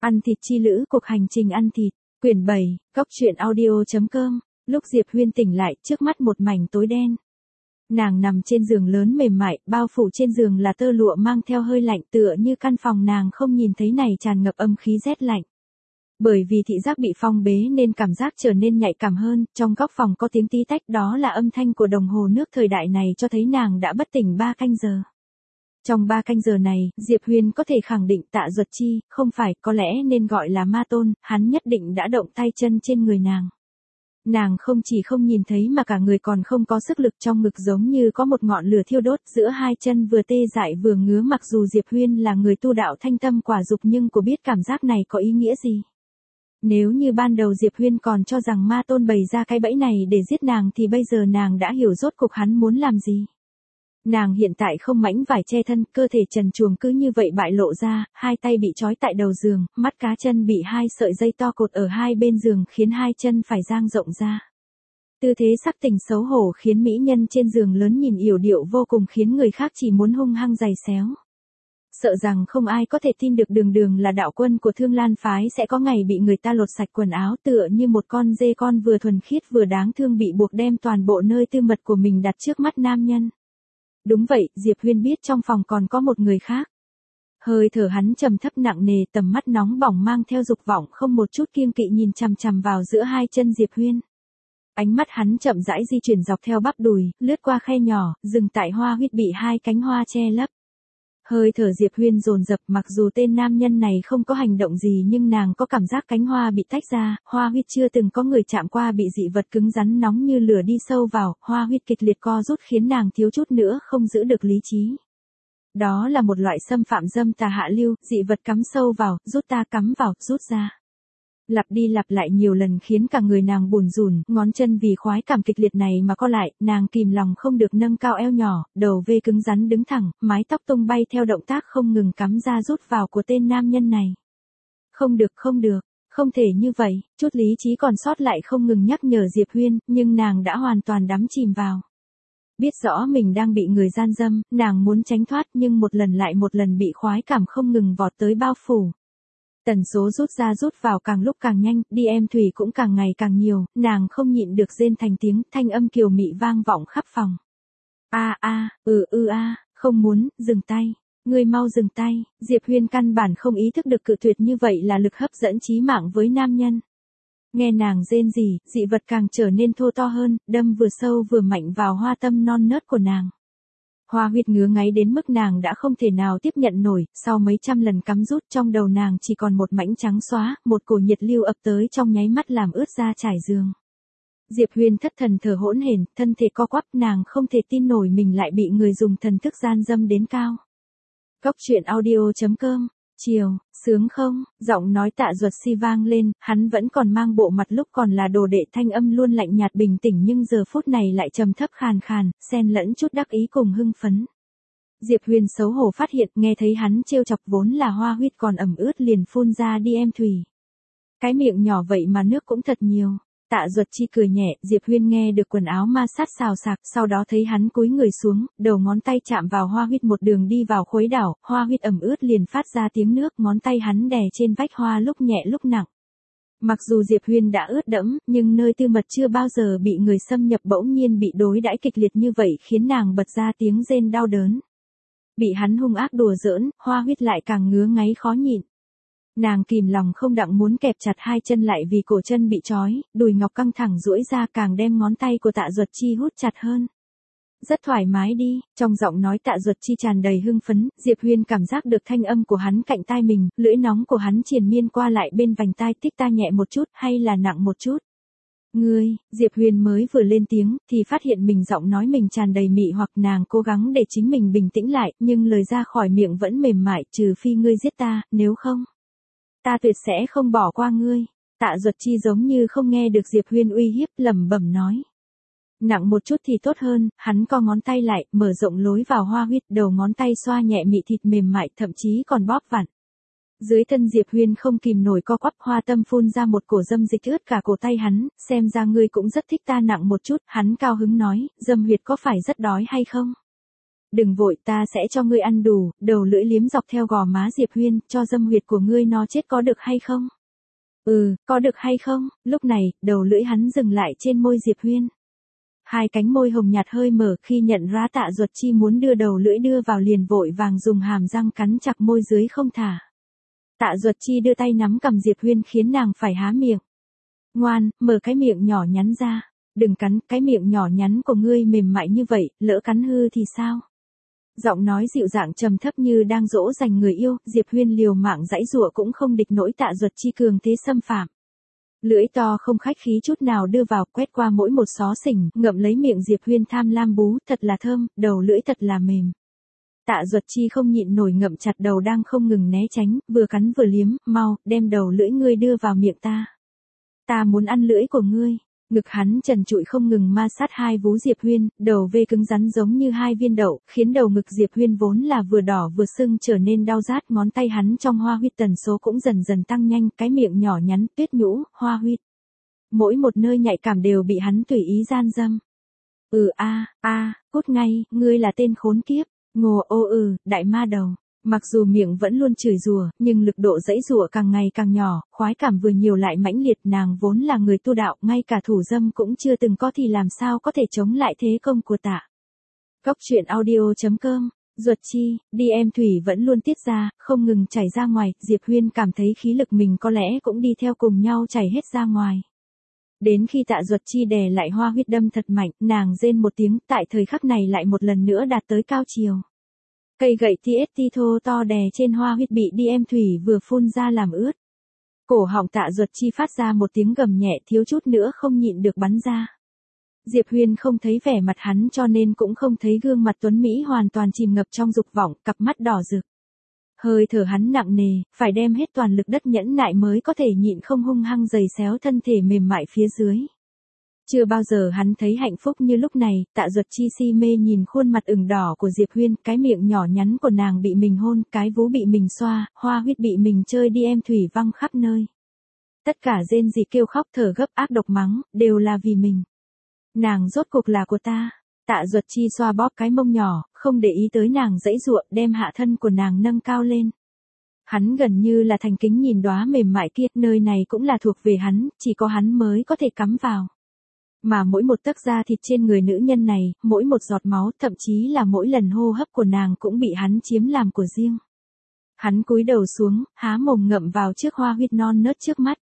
Ăn thịt chi lữ, cuộc hành trình ăn thịt, quyển 7, góc truyện audio.com. Lúc Diệp Huyên tỉnh lại, trước mắt một mảnh tối đen. Nàng nằm trên giường lớn mềm mại, bao phủ trên giường là tơ lụa mang theo hơi lạnh, tựa như căn phòng nàng không nhìn thấy này tràn ngập âm khí rét lạnh. Bởi vì thị giác bị phong bế nên cảm giác trở nên nhạy cảm hơn, trong góc phòng có tiếng tí tách, đó là âm thanh của đồng hồ nước thời đại này cho thấy nàng đã bất tỉnh 3 canh giờ. Trong 3 canh giờ này, Diệp Huyên có thể khẳng định Tạ Duật Chi, không phải, có lẽ nên gọi là ma tôn, hắn nhất định đã động tay chân trên người nàng. Nàng không chỉ không nhìn thấy mà cả người còn không có sức lực, trong ngực giống như có một ngọn lửa thiêu đốt, giữa hai chân vừa tê dại vừa ngứa. Mặc dù Diệp Huyên là người tu đạo thanh tâm quả dục nhưng cô biết cảm giác này có ý nghĩa gì. Nếu như ban đầu Diệp Huyên còn cho rằng ma tôn bày ra cái bẫy này để giết nàng thì bây giờ nàng đã hiểu rốt cuộc hắn muốn làm gì. Nàng hiện tại không mảnh vải che thân, cơ thể trần truồng cứ như vậy bại lộ ra, hai tay bị trói tại đầu giường, mắt cá chân bị 2 sợi dây to cột ở hai bên giường khiến hai chân phải dang rộng ra. Tư thế sắc tình xấu hổ khiến mỹ nhân trên giường lớn nhìn yểu điệu vô cùng, khiến người khác chỉ muốn hung hăng giày xéo. Sợ rằng không ai có thể tin được Đường Đường là đạo quân của Thương Lan phái sẽ có ngày bị người ta lột sạch quần áo, tựa như một con dê con vừa thuần khiết vừa đáng thương bị buộc đem toàn bộ nơi tư mật của mình đặt trước mắt nam nhân. Đúng vậy, Diệp Huyên biết trong phòng còn có một người khác. Hơi thở hắn trầm thấp nặng nề, tầm mắt nóng bỏng mang theo dục vọng không một chút kiêng kỵ nhìn chằm chằm vào giữa hai chân Diệp Huyên. Ánh mắt hắn chậm rãi di chuyển dọc theo bắp đùi, lướt qua khe nhỏ, dừng tại hoa huyết bị 2 cánh hoa che lấp. Hơi thở Diệp Huyên dồn dập, mặc dù tên nam nhân này không có hành động gì nhưng nàng có cảm giác cánh hoa bị tách ra, hoa huyết chưa từng có người chạm qua bị dị vật cứng rắn nóng như lửa đi sâu vào, hoa huyết kịch liệt co rút khiến nàng thiếu chút nữa không giữ được lý trí. Đó là một loại xâm phạm dâm tà hạ lưu, dị vật cắm sâu vào, rút ta cắm vào, rút ra. Lặp đi lặp lại nhiều lần khiến cả người nàng bùn rùn, ngón chân vì khoái cảm kịch liệt này mà co lại, nàng kìm lòng không được nâng cao eo nhỏ, đầu vê cứng rắn đứng thẳng, mái tóc tung bay theo động tác không ngừng cắm ra rút vào của tên nam nhân này. Không được, không thể như vậy, chút lý trí còn sót lại không ngừng nhắc nhở Diệp Huyên, nhưng nàng đã hoàn toàn đắm chìm vào. Biết rõ mình đang bị người gian dâm, nàng muốn tránh thoát nhưng một lần lại một lần bị khoái cảm không ngừng vọt tới bao phủ. Tần số rút ra rút vào càng lúc càng nhanh, đi em thủy cũng càng ngày càng nhiều, nàng không nhịn được rên thành tiếng, thanh âm kiều mị vang vọng khắp phòng. Không muốn, dừng tay, ngươi mau dừng tay. Diệp Huyên căn bản không ý thức được cự tuyệt như vậy là lực hấp dẫn chí mạng với nam nhân. Nghe nàng rên rỉ, dị vật càng trở nên thô to hơn, đâm vừa sâu vừa mạnh vào hoa tâm non nớt của nàng. Hoa huyết ngứa ngáy đến mức nàng đã không thể nào tiếp nhận nổi, sau mấy trăm lần cắm rút trong đầu nàng chỉ còn một mảnh trắng xóa, một cổ nhiệt lưu ập tới trong nháy mắt làm ướt da trải giường. Diệp Huyên thất thần thở hỗn hển, thân thể co quắp, nàng không thể tin nổi mình lại bị người dùng thần thức gian dâm đến cao. Góc truyện audio.com. Chiều, sướng không? Giọng nói Tạ Duật Si vang lên, hắn vẫn còn mang bộ mặt lúc còn là đồ đệ, thanh âm luôn lạnh nhạt bình tĩnh nhưng giờ phút này lại trầm thấp khàn khàn, xen lẫn chút đắc ý cùng hưng phấn. Diệp Huyền xấu hổ phát hiện, nghe thấy hắn trêu chọc vốn là hoa huyết còn ẩm ướt liền phun ra đi em thủy. Cái miệng nhỏ vậy mà nước cũng thật nhiều. Tạ Duật Chi cười nhẹ, Diệp Huyên nghe được quần áo ma sát xào xạc, sau đó thấy hắn cúi người xuống, đầu ngón tay chạm vào hoa huyết một đường đi vào khuấy đảo, hoa huyết ẩm ướt liền phát ra tiếng nước, ngón tay hắn đè trên vách hoa lúc nhẹ lúc nặng. Mặc dù Diệp Huyên đã ướt đẫm, nhưng nơi tư mật chưa bao giờ bị người xâm nhập bỗng nhiên bị đối đãi kịch liệt như vậy khiến nàng bật ra tiếng rên đau đớn. Bị hắn hung ác đùa giỡn, hoa huyết lại càng ngứa ngáy khó nhịn. Nàng kìm lòng không đặng muốn kẹp chặt hai chân lại vì cổ chân bị trói, đùi ngọc căng thẳng duỗi ra càng đem ngón tay của Tạ Duật Chi hút chặt hơn. Rất thoải mái đi, trong giọng nói Tạ Duật Chi tràn đầy hưng phấn, Diệp Huyên cảm giác được thanh âm của hắn cạnh tai mình, lưỡi nóng của hắn triền miên qua lại bên vành tai, tích ta nhẹ một chút hay là nặng một chút. Ngươi, Diệp Huyên mới vừa lên tiếng, thì phát hiện mình giọng nói mình tràn đầy mị hoặc, nàng cố gắng để chính mình bình tĩnh lại, nhưng lời ra khỏi miệng vẫn mềm mại, trừ phi ngươi giết ta, nếu không. Ta tuyệt sẽ không bỏ qua ngươi. Tạ Duật Chi giống như không nghe được Diệp Huyên uy hiếp, lẩm bẩm nói. Nặng một chút thì tốt hơn, hắn co ngón tay lại, mở rộng lối vào hoa huyết, đầu ngón tay xoa nhẹ mị thịt mềm mại, thậm chí còn bóp vặn. Dưới thân Diệp Huyên không kìm nổi co quắp, hoa tâm phun ra một cổ dâm dịch ướt cả cổ tay hắn, xem ra ngươi cũng rất thích ta nặng một chút, hắn cao hứng nói, dâm huyệt có phải rất đói hay không? Đừng vội, ta sẽ cho ngươi ăn đủ, đầu lưỡi liếm dọc theo gò má Diệp Huyên, cho dâm huyệt của ngươi nó chết có được hay không? Có được hay không? Lúc này, đầu lưỡi hắn dừng lại trên môi Diệp Huyên. Hai cánh môi hồng nhạt hơi mở khi nhận ra Tạ Duật Chi muốn đưa đầu lưỡi đưa vào liền vội vàng dùng hàm răng cắn chặt môi dưới không thả. Tạ Duật Chi đưa tay nắm cầm Diệp Huyên khiến nàng phải há miệng. Ngoan, mở cái miệng nhỏ nhắn ra. Đừng cắn, cái miệng nhỏ nhắn của ngươi mềm mại như vậy, lỡ cắn hư thì sao? Giọng nói dịu dàng trầm thấp như đang dỗ dành người yêu, Diệp Huyên liều mạng giãy giụa cũng không địch nổi Tạ Duật Chi cường thế xâm phạm. Lưỡi to không khách khí chút nào đưa vào, quét qua mỗi một xó xỉnh, ngậm lấy miệng Diệp Huyên tham lam bú, thật là thơm, đầu lưỡi thật là mềm. Tạ Duật Chi không nhịn nổi ngậm chặt đầu đang không ngừng né tránh, vừa cắn vừa liếm, mau, đem đầu lưỡi ngươi đưa vào miệng ta. Ta muốn ăn lưỡi của ngươi. Ngực hắn trần trụi không ngừng ma sát hai vú Diệp Huyên, đầu vê cứng rắn giống như hai viên đậu, khiến đầu ngực Diệp Huyên vốn là vừa đỏ vừa sưng trở nên đau rát, ngón tay hắn trong hoa huyết tần số cũng dần dần tăng nhanh, cái miệng nhỏ nhắn, tuyết nhũ, hoa huyết. Mỗi một nơi nhạy cảm đều bị hắn tùy ý gian dâm. Cút ngay, ngươi là tên khốn kiếp, ngồ đại ma đầu. Mặc dù miệng vẫn luôn chửi rủa, nhưng lực độ giãy giụa càng ngày càng nhỏ, khoái cảm vừa nhiều lại mãnh liệt, nàng vốn là người tu đạo, ngay cả thủ dâm cũng chưa từng có thì làm sao có thể chống lại thế công của Tạ. Góc truyện audio.com, Duật Chi, đi em thủy vẫn luôn tiết ra, không ngừng chảy ra ngoài, Diệp Huyên cảm thấy khí lực mình có lẽ cũng đi theo cùng nhau chảy hết ra ngoài. Đến khi Tạ Duật Chi đè lại hoa huyết đâm thật mạnh, nàng rên một tiếng, tại thời khắc này lại một lần nữa đạt tới cao chiều. Cây gậy TST thô to đè trên hoa huyết bị đi em thủy vừa phun ra làm ướt. Cổ họng Tạ Duật Chi phát ra một tiếng gầm nhẹ thiếu chút nữa không nhịn được bắn ra. Diệp Huyên không thấy vẻ mặt hắn cho nên cũng không thấy gương mặt tuấn Mỹ hoàn toàn chìm ngập trong dục vọng, cặp mắt đỏ rực. Hơi thở hắn nặng nề, phải đem hết toàn lực đất nhẫn nại mới có thể nhịn không hung hăng giày xéo thân thể mềm mại phía dưới. Chưa bao giờ hắn thấy hạnh phúc như lúc này, Tạ Duật Chi si mê nhìn khuôn mặt ửng đỏ của Diệp Huyên, cái miệng nhỏ nhắn của nàng bị mình hôn, cái vú bị mình xoa, hoa huyết bị mình chơi đi em thủy văng khắp nơi. Tất cả rên rỉ kêu khóc thở gấp ác độc mắng, đều là vì mình. Nàng rốt cuộc là của ta. Tạ Duật Chi xoa bóp cái mông nhỏ, không để ý tới nàng giãy giụa, đem hạ thân của nàng nâng cao lên. Hắn gần như là thành kính nhìn đóa mềm mại kia, nơi này cũng là thuộc về hắn, chỉ có hắn mới có thể cắm vào. Mà mỗi một tấc da thịt trên người nữ nhân này, mỗi một giọt máu, thậm chí là mỗi lần hô hấp của nàng cũng bị hắn chiếm làm của riêng. Hắn cúi đầu xuống, há mồm ngậm vào chiếc hoa huyết non nớt trước mắt.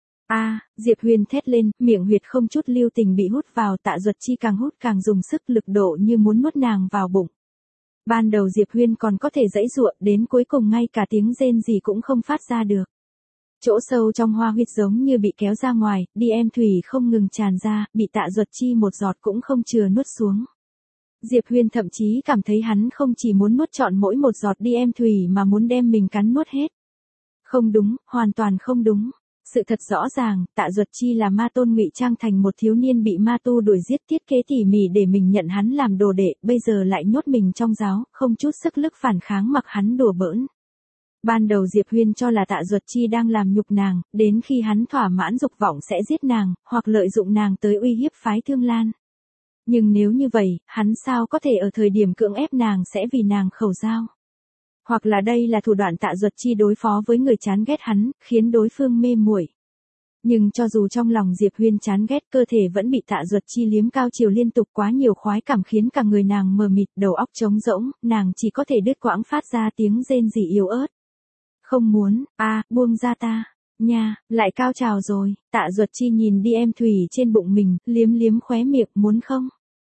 Diệp Huyên thét lên, miệng huyệt không chút lưu tình bị hút vào, Tạ Duật Chi càng hút càng dùng sức, lực độ như muốn nuốt nàng vào bụng. Ban đầu Diệp Huyên còn có thể giãy giụa, đến cuối cùng ngay cả tiếng rên gì cũng không phát ra được. Chỗ sâu trong hoa huyết giống như bị kéo ra ngoài, đi em thủy không ngừng tràn ra, bị Tạ Duật Chi một giọt cũng không chừa nuốt xuống. Diệp Huyên thậm chí cảm thấy hắn không chỉ muốn nuốt trọn mỗi một giọt đi em thủy mà muốn đem mình cắn nuốt hết. Không đúng, hoàn toàn không đúng. Sự thật rõ ràng, Tạ Duật Chi là ma tôn ngụy trang thành một thiếu niên bị ma tu đuổi giết, thiết kế tỉ mỉ để mình nhận hắn làm đồ đệ, bây giờ lại nhốt mình trong giáo, không chút sức lực phản kháng mặc hắn đùa bỡn. Ban đầu Diệp Huyên cho là Tạ Duật Chi đang làm nhục nàng, đến khi hắn thỏa mãn dục vọng sẽ giết nàng, hoặc lợi dụng nàng tới uy hiếp phái Thương Lan. Nhưng nếu như vậy, hắn sao có thể ở thời điểm cưỡng ép nàng sẽ vì nàng khẩu giao? Hoặc là đây là thủ đoạn Tạ Duật Chi đối phó với người chán ghét hắn, khiến đối phương mê muội. Nhưng cho dù trong lòng Diệp Huyên chán ghét, cơ thể vẫn bị Tạ Duật Chi liếm cao chiều liên tục, quá nhiều khoái cảm khiến cả người nàng mờ mịt, đầu óc trống rỗng, nàng chỉ có thể đứt quãng phát ra tiếng rên rỉ yếu ớt. Không muốn, buông ra ta. Nha, lại cao trào rồi. Tạ Duật Chi nhìn đi em thủy trên bụng mình, liếm liếm khóe miệng, muốn không?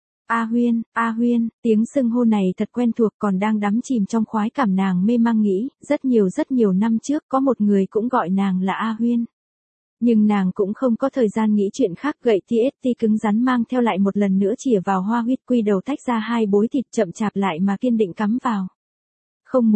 Huyên, tiếng xưng hô này thật quen thuộc, còn đang đắm chìm trong khoái cảm nàng mê mang nghĩ, rất nhiều năm trước có một người cũng gọi nàng là Huyên. Nhưng nàng cũng không có thời gian nghĩ chuyện khác, gậy TST cứng rắn mang theo lại một lần nữa chĩa vào hoa huyết, quy đầu tách ra hai bối thịt chậm chạp lại mà kiên định cắm vào. Không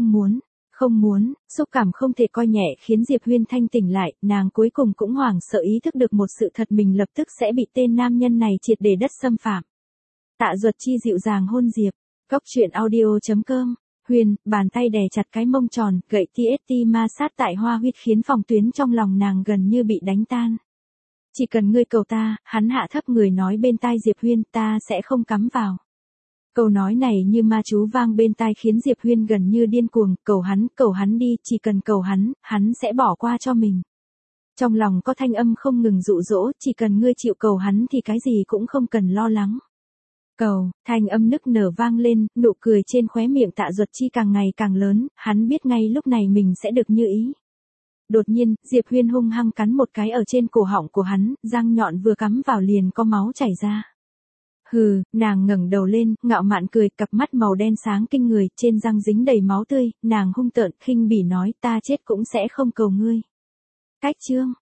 muốn, xúc cảm không thể coi nhẹ khiến Diệp Huyên thanh tỉnh lại, nàng cuối cùng cũng hoảng sợ ý thức được một sự thật, mình lập tức sẽ bị tên nam nhân này triệt để đất xâm phạm. Tạ Duật Chi dịu dàng hôn Diệp. Góc truyện audio.com. Huyên, bàn tay đè chặt cái mông tròn, gậy TST ma sát tại hoa huyết khiến phòng tuyến trong lòng nàng gần như bị đánh tan. Chỉ cần ngươi cầu ta, hắn hạ thấp người nói bên tai Diệp Huyên, ta sẽ không cắm vào. Câu nói này như ma chú vang bên tai khiến Diệp Huyên gần như điên cuồng, cầu hắn đi, chỉ cần cầu hắn sẽ bỏ qua cho mình. Trong lòng có thanh âm không ngừng dụ dỗ, chỉ cần ngươi chịu cầu hắn thì cái gì cũng không cần lo lắng. Cầu, thanh âm nức nở vang lên, nụ cười trên khóe miệng Tạ Duật Chi càng ngày càng lớn, hắn biết ngay lúc này mình sẽ được như ý. Đột nhiên, Diệp Huyên hung hăng cắn một cái ở trên cổ họng của hắn, răng nhọn vừa cắm vào liền có máu chảy ra. Hừ, nàng ngẩng đầu lên, ngạo mạn cười, cặp mắt màu đen sáng kinh người, trên răng dính đầy máu tươi, nàng hung tợn, khinh bỉ nói, ta chết cũng sẽ không cầu ngươi. Cách chương